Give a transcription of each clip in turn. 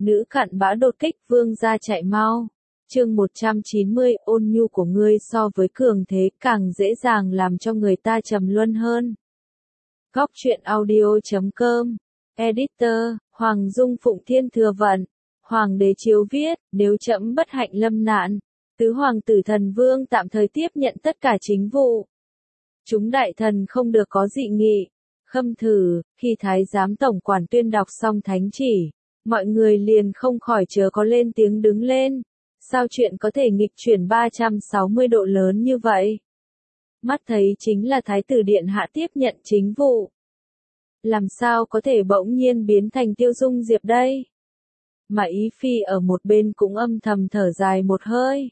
Nữ cặn bã đột kích vương gia chạy mau. Chương 190, ôn nhu của ngươi so với cường thế càng dễ dàng làm cho người ta trầm luân hơn. Góc truyện audio.com. Editor, Hoàng Dung Phụng Thiên Thừa Vận. Hoàng đế chiếu viết, nếu trẫm bất hạnh lâm nạn, tứ hoàng tử thần vương tạm thời tiếp nhận tất cả chính vụ. Chúng đại thần không được có dị nghị. Khâm thử, khi thái giám tổng quản tuyên đọc xong thánh chỉ, mọi người liền không khỏi chớ có lên tiếng đứng lên. Sao chuyện có thể nghịch chuyển 360 độ lớn như vậy? Mắt thấy chính là thái tử điện hạ tiếp nhận chính vụ. Làm sao có thể bỗng nhiên biến thành Tiêu Dung Diệp đây? Mà Ý Phi ở một bên cũng âm thầm thở dài một hơi.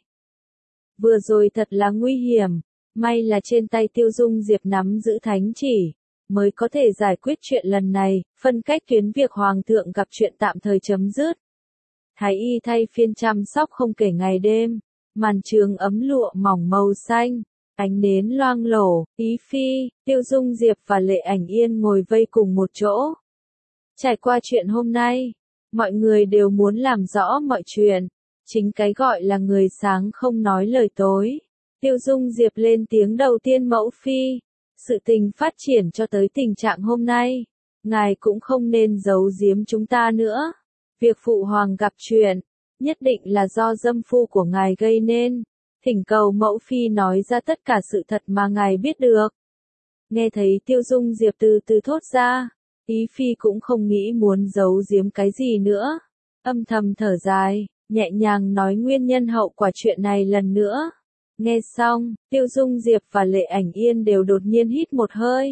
Vừa rồi thật là nguy hiểm, may là trên tay Tiêu Dung Diệp nắm giữ thánh chỉ, mới có thể giải quyết chuyện lần này, phân cách tuyến việc hoàng thượng gặp chuyện tạm thời chấm dứt. Thái y thay phiên chăm sóc không kể ngày đêm, màn trường ấm lụa mỏng màu xanh, ánh nến loang lổ, Ý Phi, Tiêu Dung Diệp và Lệ Ảnh Yên ngồi vây cùng một chỗ. Trải qua chuyện hôm nay, mọi người đều muốn làm rõ mọi chuyện, chính cái gọi là người sáng không nói lời tối. Tiêu Dung Diệp lên tiếng đầu tiên: mẫu phi, sự tình phát triển cho tới tình trạng hôm nay, ngài cũng không nên giấu giếm chúng ta nữa. Việc phụ hoàng gặp chuyện, nhất định là do dâm phu của ngài gây nên. Thỉnh cầu mẫu phi nói ra tất cả sự thật mà ngài biết được. Nghe thấy Tiêu Dung Diệp từ từ thốt ra, Ý Phi cũng không nghĩ muốn giấu giếm cái gì nữa. Âm thầm thở dài, nhẹ nhàng nói nguyên nhân hậu quả chuyện này lần nữa. Nghe xong, Tiêu Dung Diệp và Lệ Ảnh Yên đều đột nhiên hít một hơi.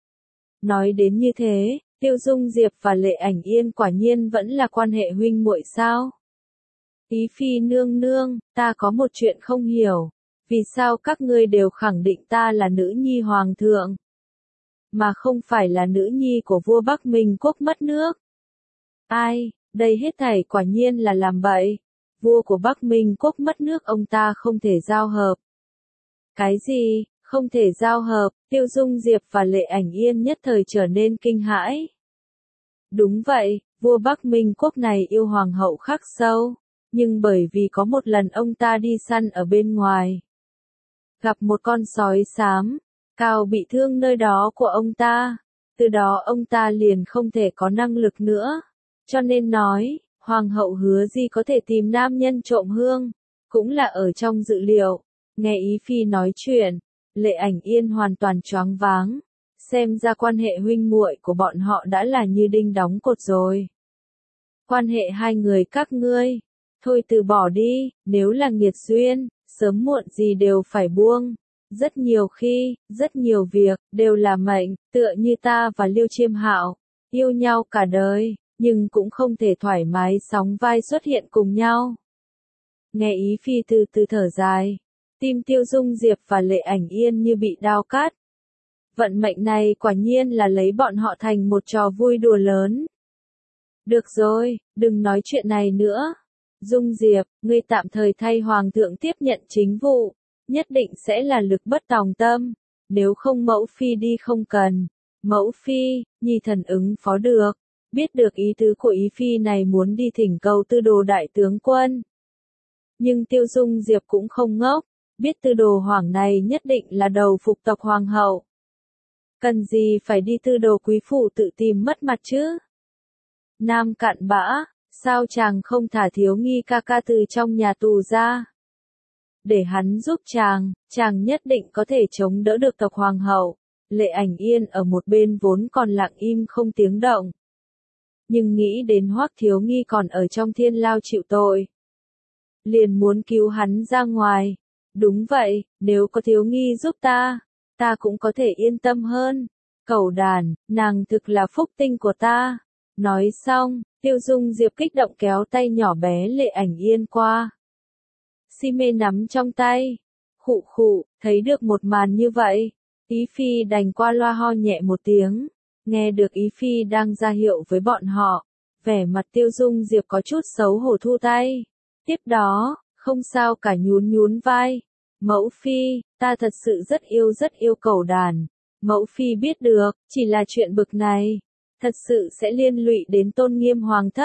Nói đến như thế, Tiêu Dung Diệp và Lệ Ảnh Yên quả nhiên vẫn là quan hệ huynh muội sao? Ý Phi nương nương, ta có một chuyện không hiểu. Vì sao các ngươi đều khẳng định ta là nữ nhi hoàng thượng, mà không phải là nữ nhi của vua Bắc Minh quốc mất nước? Ai, đây hết thảy quả nhiên là làm bậy. Vua của Bắc Minh quốc mất nước, ông ta không thể giao hợp. Cái gì, không thể giao hợp? Tiêu Dung Diệp và Lệ Ảnh Yên nhất thời trở nên kinh hãi. Đúng vậy, vua Bắc Minh quốc này yêu hoàng hậu khắc sâu, nhưng bởi vì có một lần ông ta đi săn ở bên ngoài, gặp một con sói xám, cao bị thương nơi đó của ông ta, từ đó ông ta liền không thể có năng lực nữa, cho nên nói, hoàng hậu hứa gì có thể tìm nam nhân trộm hương, cũng là ở trong dự liệu. Nghe Ý Phi nói chuyện, Lệ Ảnh Yên hoàn toàn choáng váng, xem ra quan hệ huynh muội của bọn họ đã là như đinh đóng cột rồi. Quan hệ hai người các ngươi, thôi từ bỏ đi, nếu là nghiệt duyên, sớm muộn gì đều phải buông. Rất nhiều khi, rất nhiều việc, đều là mệnh, tựa như ta và Liêu Chiêm Hạo, yêu nhau cả đời, nhưng cũng không thể thoải mái sóng vai xuất hiện cùng nhau. Nghe Ý Phi từ từ thở dài, tim Tiêu Dung Diệp và Lệ Ảnh Yên như bị đao cắt. Vận mệnh này quả nhiên là lấy bọn họ thành một trò vui đùa lớn. Được rồi, đừng nói chuyện này nữa. Dung Diệp, ngươi tạm thời thay hoàng thượng tiếp nhận chính vụ, nhất định sẽ là lực bất tòng tâm. Nếu không mẫu phi đi không cần. Mẫu phi, nhi thần ứng phó được. Biết được ý tứ của Ý Phi này muốn đi thỉnh cầu Tư Đồ đại tướng quân. Nhưng Tiêu Dung Diệp cũng không ngốc, biết Tư Đồ hoàng này nhất định là đầu phục tộc hoàng hậu. Cần gì phải đi Tư Đồ quý phủ tự tìm mất mặt chứ? Nam cặn bã, sao chàng không thả thiếu nghi ca ca từ trong nhà tù ra? Để hắn giúp chàng nhất định có thể chống đỡ được tộc hoàng hậu. Lệ Ảnh Yên ở một bên vốn còn lặng im không tiếng động. Nhưng nghĩ đến Hoắc Thiếu Nghi còn ở trong thiên lao chịu tội, liền muốn cứu hắn ra ngoài. Đúng vậy, nếu có Thiếu Nghi giúp ta cũng có thể yên tâm hơn. Cẩu đàn, nàng thực là phúc tinh của ta. Nói xong, Tiêu Dung Diệp kích động kéo tay nhỏ bé Lệ Ảnh Yên qua. Si mê nắm trong tay. Khụ khụ, thấy được một màn như vậy, Ý Phi đành qua loa ho nhẹ một tiếng. Nghe được Ý Phi đang ra hiệu với bọn họ, vẻ mặt Tiêu Dung Diệp có chút xấu hổ thu tay. Tiếp đó, không sao cả nhún nhún vai. Mẫu Phi, ta thật sự rất yêu cẩu đàn. Mẫu Phi biết được, chỉ là chuyện bực này, thật sự sẽ liên lụy đến tôn nghiêm hoàng thất,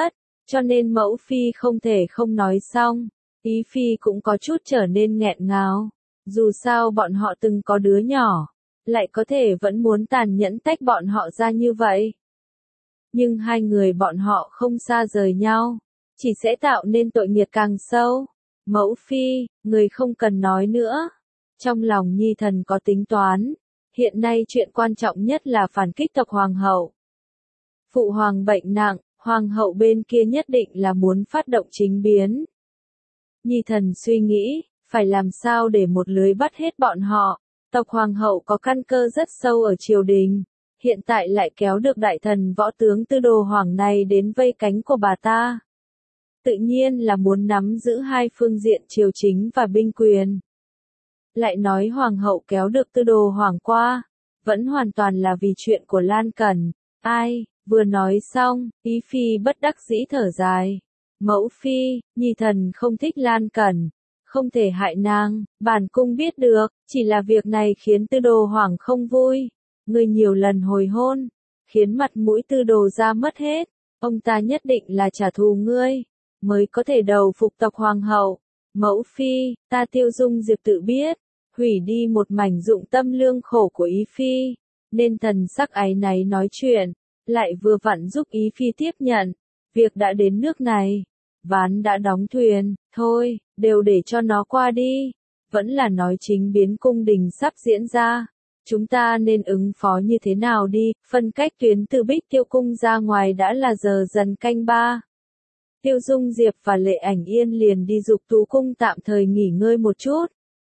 cho nên mẫu phi không thể không nói xong. Ý phi cũng có chút trở nên nghẹn ngào. Dù sao bọn họ từng có đứa nhỏ, lại có thể vẫn muốn tàn nhẫn tách bọn họ ra như vậy. Nhưng hai người bọn họ không xa rời nhau, chỉ sẽ tạo nên tội nghiệp càng sâu. Mẫu phi, người không cần nói nữa. Trong lòng Nhi Thần có tính toán. Hiện nay chuyện quan trọng nhất là phản kích tộc hoàng hậu. Phụ hoàng bệnh nặng, hoàng hậu bên kia nhất định là muốn phát động chính biến. Nhi Thần suy nghĩ, phải làm sao để một lưới bắt hết bọn họ. Tộc hoàng hậu có căn cơ rất sâu ở triều đình, hiện tại lại kéo được đại thần võ tướng Tư Đồ Hoàng này đến vây cánh của bà ta. Tự nhiên là muốn nắm giữ hai phương diện triều chính và binh quyền. Lại nói hoàng hậu kéo được Tư Đồ Hoàng qua, vẫn hoàn toàn là vì chuyện của Lan Cẩn. Ai, vừa nói xong, Ý phi bất đắc dĩ thở dài. Mẫu phi, Nhi Thần không thích Lan Cẩn, không thể hại nàng, bản cung biết được, chỉ là việc này khiến Tư Đồ Hoàng không vui. Người nhiều lần hồi hôn, khiến mặt mũi Tư Đồ ra mất hết, ông ta nhất định là trả thù ngươi, mới có thể đầu phục tộc hoàng hậu. Mẫu phi, ta Tiêu Dung Diệp tự biết, hủy đi một mảnh dụng tâm lương khổ của Ý phi, nên thần sắc áy náy nói chuyện, lại vừa vặn giúp Ý phi tiếp nhận. Việc đã đến nước này, ván đã đóng thuyền, thôi, đều để cho nó qua đi. Vẫn là nói chính biến cung đình sắp diễn ra. Chúng ta nên ứng phó như thế nào đi, phân cách tuyến từ Bích Tiêu Cung ra ngoài đã là giờ dần canh 3. Tiêu Dung Diệp và Lệ Ảnh Yên liền đi Dục Tú Cung tạm thời nghỉ ngơi một chút.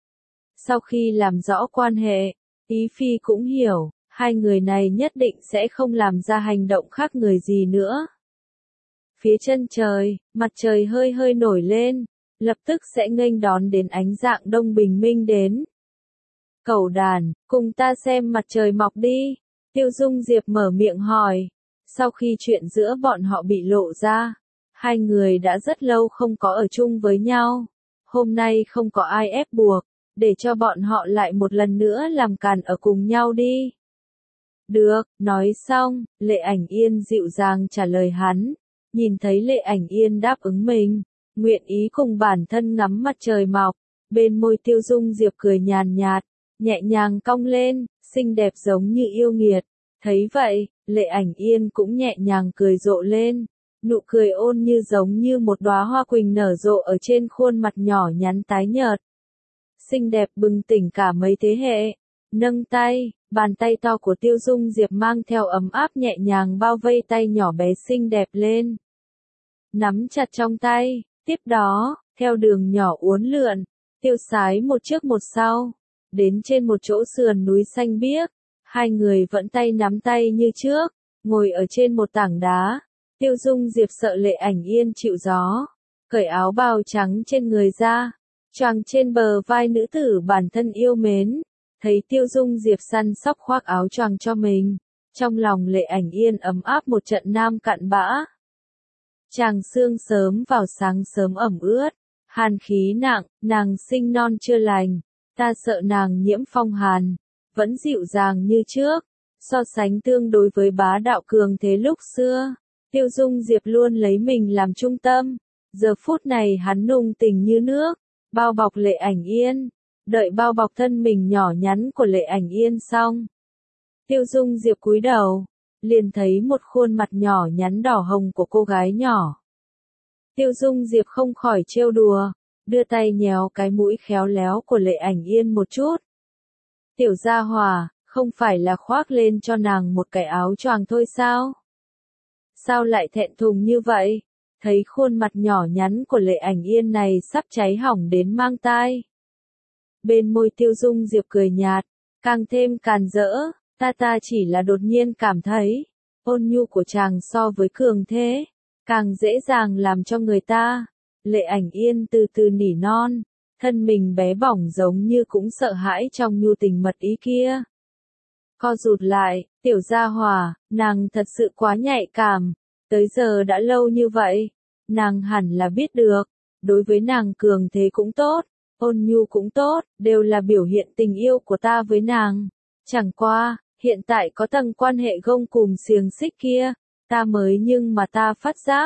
Sau khi làm rõ quan hệ, Ý phi cũng hiểu, hai người này nhất định sẽ không làm ra hành động khác người gì nữa. Phía chân trời, mặt trời hơi hơi nổi lên, lập tức sẽ nghênh đón đến ánh dạng đông bình minh đến. Cẩu đàn, cùng ta xem mặt trời mọc đi. Tiêu Dung Diệp mở miệng hỏi. Sau khi chuyện giữa bọn họ bị lộ ra, hai người đã rất lâu không có ở chung với nhau. Hôm nay không có ai ép buộc, để cho bọn họ lại một lần nữa làm càn ở cùng nhau đi. Được, nói xong, Lệ Ảnh Yên dịu dàng trả lời hắn. Nhìn thấy Lệ Ảnh Yên đáp ứng mình, nguyện ý cùng bản thân ngắm mặt trời mọc, bên môi Tiêu Dung Diệp cười nhàn nhạt, nhẹ nhàng cong lên, xinh đẹp giống như yêu nghiệt. Thấy vậy, Lệ Ảnh Yên cũng nhẹ nhàng cười rộ lên, nụ cười ôn như giống như một đóa hoa quỳnh nở rộ ở trên khuôn mặt nhỏ nhắn tái nhợt. Xinh đẹp bừng tỉnh cả mấy thế hệ. Nâng tay, bàn tay to của Tiêu Dung Diệp mang theo ấm áp nhẹ nhàng bao vây tay nhỏ bé xinh đẹp lên. Nắm chặt trong tay, tiếp đó, theo đường nhỏ uốn lượn, tiêu sái một trước một sau, đến trên một chỗ sườn núi xanh biếc, hai người vẫn tay nắm tay như trước, ngồi ở trên một tảng đá. Tiêu Dung Diệp sợ Lệ Ảnh Yên chịu gió, cởi áo bào trắng trên người ra, choàng trên bờ vai nữ tử bản thân yêu mến. Thấy Tiêu Dung Diệp săn sóc khoác áo choàng cho mình, trong lòng Lệ Ảnh Yên ấm áp một trận nam cặn bã. Chàng sương sớm vào sáng sớm ẩm ướt, hàn khí nặng, nàng sinh non chưa lành, ta sợ nàng nhiễm phong hàn, vẫn dịu dàng như trước, so sánh tương đối với bá đạo cường thế lúc xưa. Tiêu Dung Diệp luôn lấy mình làm trung tâm, giờ phút này hắn nung tình như nước, bao bọc Lệ Ảnh Yên. Đợi bao bọc thân mình nhỏ nhắn của Lệ Ảnh Yên xong, Tiêu Dung Diệp cúi đầu, liền thấy một khuôn mặt nhỏ nhắn đỏ hồng của cô gái nhỏ. Tiêu Dung Diệp không khỏi trêu đùa, đưa tay nhéo cái mũi khéo léo của Lệ Ảnh Yên một chút. Tiểu gia hỏa, không phải là khoác lên cho nàng một cái áo choàng thôi sao? Sao lại thẹn thùng như vậy? Thấy khuôn mặt nhỏ nhắn của Lệ Ảnh Yên này sắp cháy hỏng đến mang tai. Bên môi Tiêu Dung Diệp cười nhạt, càng thêm càn rỡ, ta chỉ là đột nhiên cảm thấy, ôn nhu của chàng so với cường thế, càng dễ dàng làm cho người ta. Lệ Ảnh Yên từ từ nỉ non, thân mình bé bỏng giống như cũng sợ hãi trong nhu tình mật ý kia. Co rụt lại, tiểu gia hỏa, nàng thật sự quá nhạy cảm, tới giờ đã lâu như vậy, nàng hẳn là biết được, đối với nàng cường thế cũng tốt. Ôn nhu cũng tốt, đều là biểu hiện tình yêu của ta với nàng. Chẳng qua, hiện tại có tầng quan hệ gông cùm xiềng xích kia, ta mới nhưng mà ta phát giác,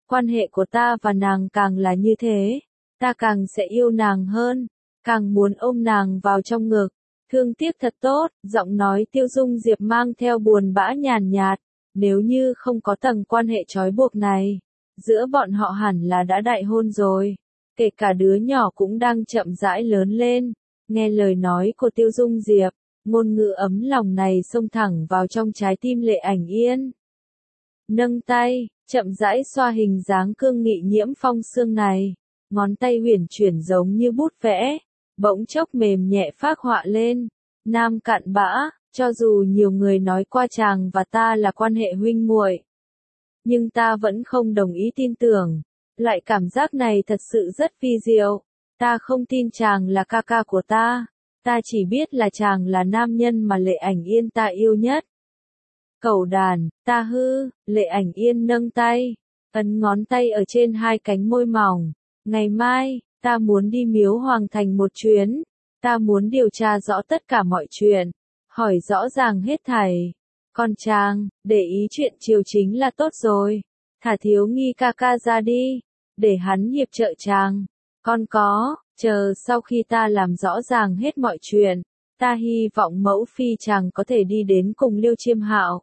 Quan hệ của ta và nàng càng là như thế, ta càng sẽ yêu nàng hơn, càng muốn ôm nàng vào trong ngực. Thương tiếc thật tốt, giọng nói Tiêu Dung Diệp mang theo buồn bã nhàn nhạt, nếu như không có tầng quan hệ trói buộc này, giữa bọn họ hẳn là đã đại hôn rồi, kể cả đứa nhỏ cũng đang chậm rãi lớn lên. Nghe lời nói của Tiêu Dung Diệp, ngôn ngữ ấm lòng này xông thẳng vào trong trái tim Lệ Ảnh Yên. Nâng tay, chậm rãi xoa hình dáng cương nghị nhiễm phong sương này, ngón tay huyền chuyển giống như bút vẽ, bỗng chốc mềm nhẹ phác họa lên. Nam cặn bã, cho dù nhiều người nói qua chàng và ta là quan hệ huynh muội, nhưng ta vẫn không đồng ý tin tưởng. Loại cảm giác này thật sự rất vi diệu. Ta không tin chàng là ca ca của ta. Ta chỉ biết là chàng là nam nhân mà Lệ Ảnh Yên ta yêu nhất. Cẩu đàn, ta hư, Lệ Ảnh Yên nâng tay, ấn ngón tay ở trên hai cánh môi mỏng. Ngày mai, ta muốn đi Miếu Hoàng Thành một chuyến. Ta muốn điều tra rõ tất cả mọi chuyện, hỏi rõ ràng hết thảy. Còn chàng, để ý chuyện triều chính là tốt rồi. Thả Thiếu Nghi ca ca ra đi, để hắn hiệp trợ chàng. Còn có, chờ sau khi ta làm rõ ràng hết mọi chuyện, ta hy vọng mẫu phi chàng có thể đi đến cùng Liêu Chiêm Hạo.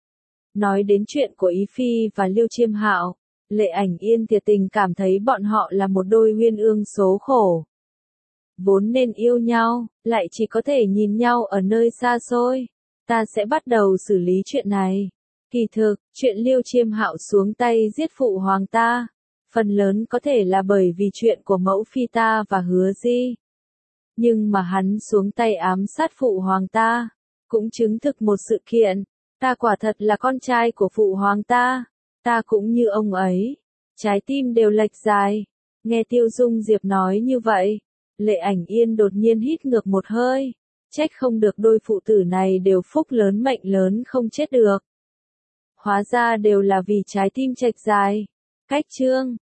Nói đến chuyện của Ý Phi và Liêu Chiêm Hạo, Lệ Ảnh Yên thiệt tình cảm thấy bọn họ là một đôi uyên ương số khổ. Vốn nên yêu nhau, lại chỉ có thể nhìn nhau ở nơi xa xôi. Ta sẽ bắt đầu xử lý chuyện này. Kỳ thực, chuyện Liêu Chiêm Hạo xuống tay giết phụ hoàng ta, phần lớn có thể là bởi vì chuyện của mẫu phi ta và Hứa Di. Nhưng mà hắn xuống tay ám sát phụ hoàng ta, cũng chứng thực một sự kiện. Ta quả thật là con trai của phụ hoàng ta. Ta cũng như ông ấy. Trái tim đều lệch dài. Nghe Tiêu Dung Diệp nói như vậy, Lệ Ảnh Yên đột nhiên hít ngược một hơi. Trách không được đôi phụ tử này đều phúc lớn mệnh lớn không chết được. Hóa ra đều là vì trái tim chệch dài. Cách chương